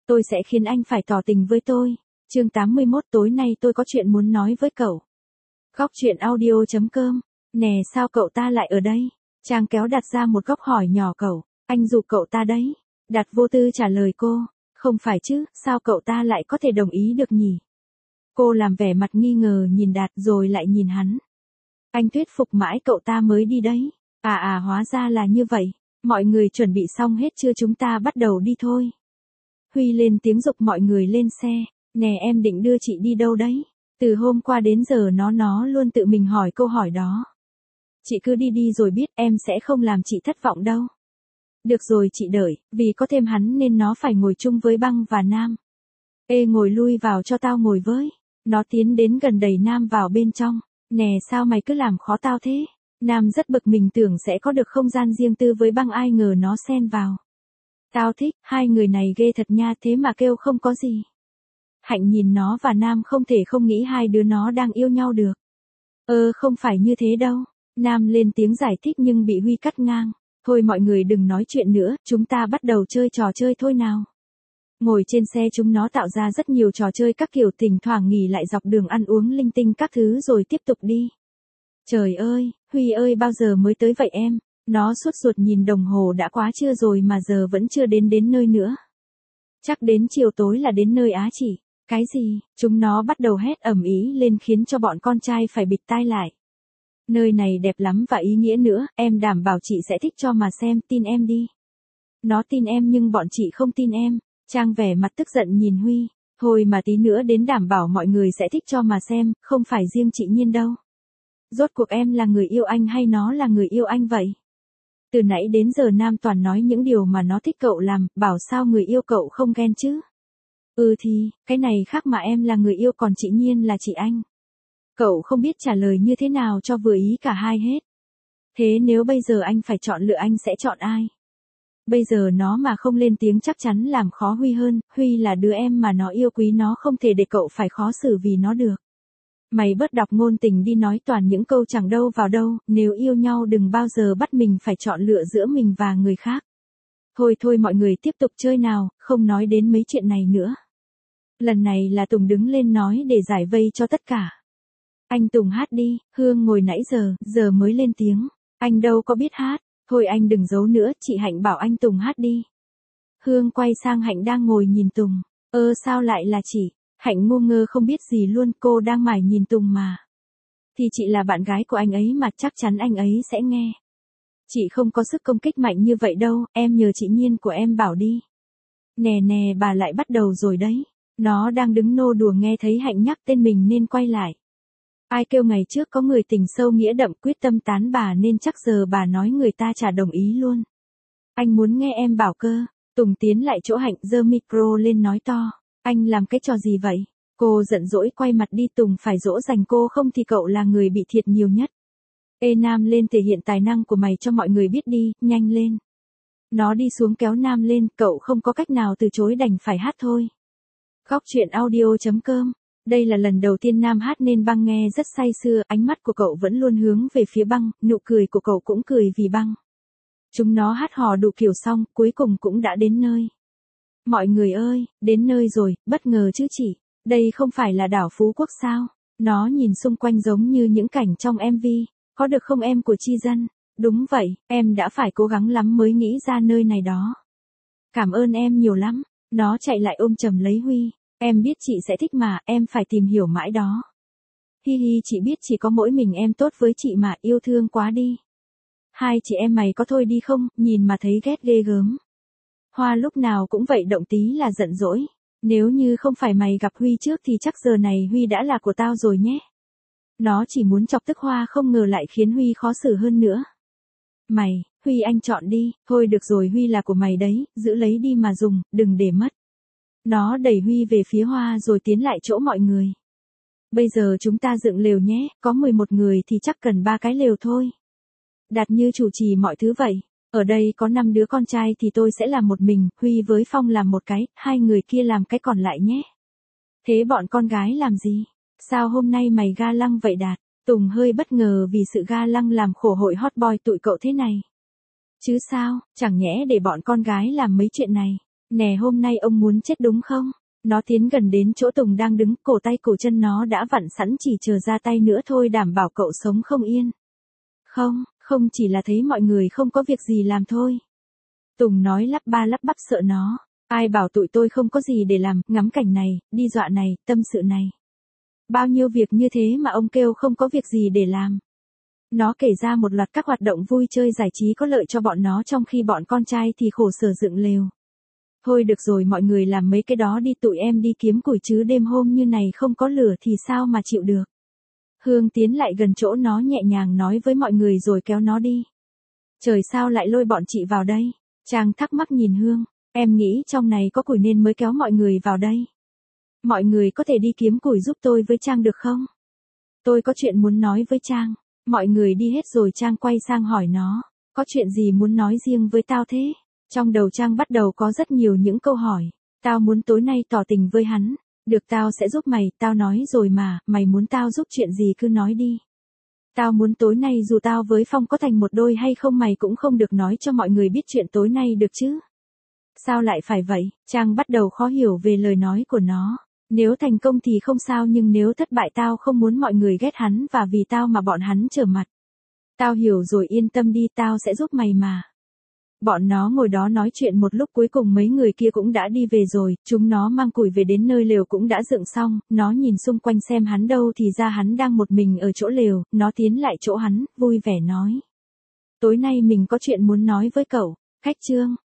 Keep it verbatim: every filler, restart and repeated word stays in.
tôi sẽ khiến anh phải tỏ tình với tôi. Chương tám mươi mốt tối nay tôi có chuyện muốn nói với cậu. Góc truyện audio chấm com. Nè sao cậu ta lại ở đây? Trang kéo đặt ra một góc hỏi nhỏ cậu. Anh giục cậu ta đấy. Đạt vô tư trả lời cô. Không phải chứ, sao cậu ta lại có thể đồng ý được nhỉ? Cô làm vẻ mặt nghi ngờ nhìn Đạt rồi lại nhìn hắn. Anh thuyết phục mãi cậu ta mới đi đấy. À à hóa ra là như vậy. Mọi người chuẩn bị xong hết chưa, chúng ta bắt đầu đi thôi. Huy lên tiếng giục mọi người lên xe. Nè em định đưa chị đi đâu đấy? Từ hôm qua đến giờ nó nó luôn tự mình hỏi câu hỏi đó. Chị cứ đi đi rồi biết, em sẽ không làm chị thất vọng đâu. Được rồi chị đợi, vì có thêm hắn nên nó phải ngồi chung với Băng và Nam. Ê ngồi lui vào cho tao ngồi với. Nó tiến đến gần đẩy Nam vào bên trong. Nè sao mày cứ làm khó tao thế? Nam rất bực mình tưởng sẽ có được không gian riêng tư với Băng, ai ngờ nó xen vào. Tao thích, hai người này ghê thật nha, thế mà kêu không có gì. Hạnh nhìn nó và Nam không thể không nghĩ hai đứa nó đang yêu nhau được. Ơ không phải như thế đâu. Nam lên tiếng giải thích nhưng bị Huy cắt ngang. Thôi mọi người đừng nói chuyện nữa, chúng ta bắt đầu chơi trò chơi thôi nào. Ngồi trên xe chúng nó tạo ra rất nhiều trò chơi các kiểu, thỉnh thoảng nghỉ lại dọc đường ăn uống linh tinh các thứ rồi tiếp tục đi. Trời ơi, Huy ơi bao giờ mới tới vậy em? Nó sốt ruột nhìn đồng hồ, đã quá trưa rồi mà giờ vẫn chưa đến đến nơi nữa. Chắc đến chiều tối là đến nơi á chị. Cái gì? Chúng nó bắt đầu hét ầm ĩ lên khiến cho bọn con trai phải bịt tai lại. Nơi này đẹp lắm và ý nghĩa nữa, em đảm bảo chị sẽ thích cho mà xem, tin em đi. Nó tin em nhưng bọn chị không tin em. Trang vẻ mặt tức giận nhìn Huy. Thôi mà tí nữa đến đảm bảo mọi người sẽ thích cho mà xem, không phải riêng chị Nhiên đâu. Rốt cuộc em là người yêu anh hay nó là người yêu anh vậy? Từ nãy đến giờ Nam toàn nói những điều mà nó thích cậu làm, bảo sao người yêu cậu không ghen chứ? Ừ thì, cái này khác mà, em là người yêu còn chị Nhiên là chị anh. Cậu không biết trả lời như thế nào cho vừa ý cả hai hết. Thế nếu bây giờ anh phải chọn lựa anh sẽ chọn ai? Bây giờ nó mà không lên tiếng chắc chắn làm khó Huy hơn, Huy là đứa em mà nó yêu quý, nó không thể để cậu phải khó xử vì nó được. Mày bớt đọc ngôn tình đi, nói toàn những câu chẳng đâu vào đâu, nếu yêu nhau đừng bao giờ bắt mình phải chọn lựa giữa mình và người khác. Thôi thôi mọi người tiếp tục chơi nào, không nói đến mấy chuyện này nữa. Lần này là Tùng đứng lên nói để giải vây cho tất cả. Anh Tùng hát đi, Hương ngồi nãy giờ, giờ mới lên tiếng. Anh đâu có biết hát, thôi anh đừng giấu nữa, chị Hạnh bảo anh Tùng hát đi. Hương quay sang Hạnh đang ngồi nhìn Tùng. Ơ sao lại là chị? Hạnh ngu ngơ không biết gì luôn, cô đang mải nhìn Tùng mà. Thì chị là bạn gái của anh ấy mà, chắc chắn anh ấy sẽ nghe. Chị không có sức công kích mạnh như vậy đâu, em nhờ chị Nhiên của em bảo đi. Nè nè bà lại bắt đầu rồi đấy. Nó đang đứng nô đùa nghe thấy Hạnh nhắc tên mình nên quay lại. Ai kêu ngày trước có người tình sâu nghĩa đậm quyết tâm tán bà nên chắc giờ bà nói người ta chả đồng ý luôn. Anh muốn nghe em bảo cơ. Tùng tiến lại chỗ Hạnh giơ micro lên nói to. Anh làm cái trò gì vậy? Cô giận dỗi quay mặt đi, Tùng phải dỗ dành cô không thì cậu là người bị thiệt nhiều nhất. Ê Nam lên thể hiện tài năng của mày cho mọi người biết đi, nhanh lên. Nó đi xuống kéo Nam lên, cậu không có cách nào từ chối đành phải hát thôi. Góc truyện audio chấm com. Đây là lần đầu tiên Nam hát nên Băng nghe rất say sưa, ánh mắt của cậu vẫn luôn hướng về phía Băng, nụ cười của cậu cũng cười vì Băng. Chúng nó hát hò đủ kiểu xong, cuối cùng cũng đã đến nơi. Mọi người ơi, đến nơi rồi, bất ngờ chứ chị, đây không phải là đảo Phú Quốc sao? Nó nhìn xung quanh giống như những cảnh trong em vê, có được không em của Chi Dân? Đúng vậy, em đã phải cố gắng lắm mới nghĩ ra nơi này đó. Cảm ơn em nhiều lắm, nó chạy lại ôm chầm lấy Huy. Em biết chị sẽ thích mà, em phải tìm hiểu mãi đó. Hi hi, chị biết chỉ có mỗi mình em tốt với chị mà, yêu thương quá đi. Hai chị em mày có thôi đi không, nhìn mà thấy ghét ghê gớm. Hoa lúc nào cũng vậy, động tí là giận dỗi. Nếu như không phải mày gặp Huy trước thì chắc giờ này Huy đã là của tao rồi nhé. Nó chỉ muốn chọc tức Hoa không ngờ lại khiến Huy khó xử hơn nữa. Mày, Huy anh chọn đi, thôi được rồi Huy là của mày đấy, giữ lấy đi mà dùng, đừng để mất. Nó đẩy Huy về phía Hoa rồi tiến lại chỗ mọi người. Bây giờ chúng ta dựng lều nhé, có mười một người thì chắc cần ba cái lều thôi. Đạt như chủ trì mọi thứ vậy. Ở đây có năm đứa con trai thì tôi sẽ làm một mình, Huy với Phong làm một cái, hai người kia làm cái còn lại nhé. Thế bọn con gái làm gì? Sao hôm nay mày ga lăng vậy Đạt? Tùng hơi bất ngờ vì sự ga lăng làm khổ hội hot boy tụi cậu thế này. Chứ sao, chẳng nhẽ để bọn con gái làm mấy chuyện này. Nè hôm nay ông muốn chết đúng không? Nó tiến gần đến chỗ Tùng đang đứng, cổ tay cổ chân nó đã vặn sẵn chỉ chờ ra tay nữa thôi đảm bảo cậu sống không yên. Không, không chỉ là thấy mọi người không có việc gì làm thôi. Tùng nói lắp ba lắp bắp sợ nó. Ai bảo tụi tôi không có gì để làm, ngắm cảnh này, đi dọa này, tâm sự này. Bao nhiêu việc như thế mà ông kêu không có việc gì để làm. Nó kể ra một loạt các hoạt động vui chơi giải trí có lợi cho bọn nó trong khi bọn con trai thì khổ sở dựng lều. Thôi được rồi mọi người làm mấy cái đó đi tụi em đi kiếm củi chứ đêm hôm như này không có lửa thì sao mà chịu được. Hương tiến lại gần chỗ nó nhẹ nhàng nói với mọi người rồi kéo nó đi. Trời sao lại lôi bọn chị vào đây? Trang thắc mắc nhìn Hương, em nghĩ trong này có củi nên mới kéo mọi người vào đây. Mọi người có thể đi kiếm củi giúp tôi với Trang được không? Tôi có chuyện muốn nói với Trang. Mọi người đi hết rồi Trang quay sang hỏi nó, có chuyện gì muốn nói riêng với tao thế? Trong đầu Trang bắt đầu có rất nhiều những câu hỏi. Tao muốn tối nay tỏ tình với hắn. Được tao sẽ giúp mày, tao nói rồi mà, mày muốn tao giúp chuyện gì cứ nói đi. Tao muốn tối nay dù tao với Phong có thành một đôi hay không mày cũng không được nói cho mọi người biết chuyện tối nay được chứ. Sao lại phải vậy? Trang bắt đầu khó hiểu về lời nói của nó. Nếu thành công thì không sao nhưng nếu thất bại tao không muốn mọi người ghét hắn và vì tao mà bọn hắn trở mặt. Tao hiểu rồi yên tâm đi tao sẽ giúp mày mà. Bọn nó ngồi đó nói chuyện một lúc cuối cùng mấy người kia cũng đã đi về rồi, chúng nó mang củi về đến nơi lều cũng đã dựng xong, nó nhìn xung quanh xem hắn đâu thì ra hắn đang một mình ở chỗ lều, nó tiến lại chỗ hắn, vui vẻ nói. Tối nay mình có chuyện muốn nói với cậu, khách Trương,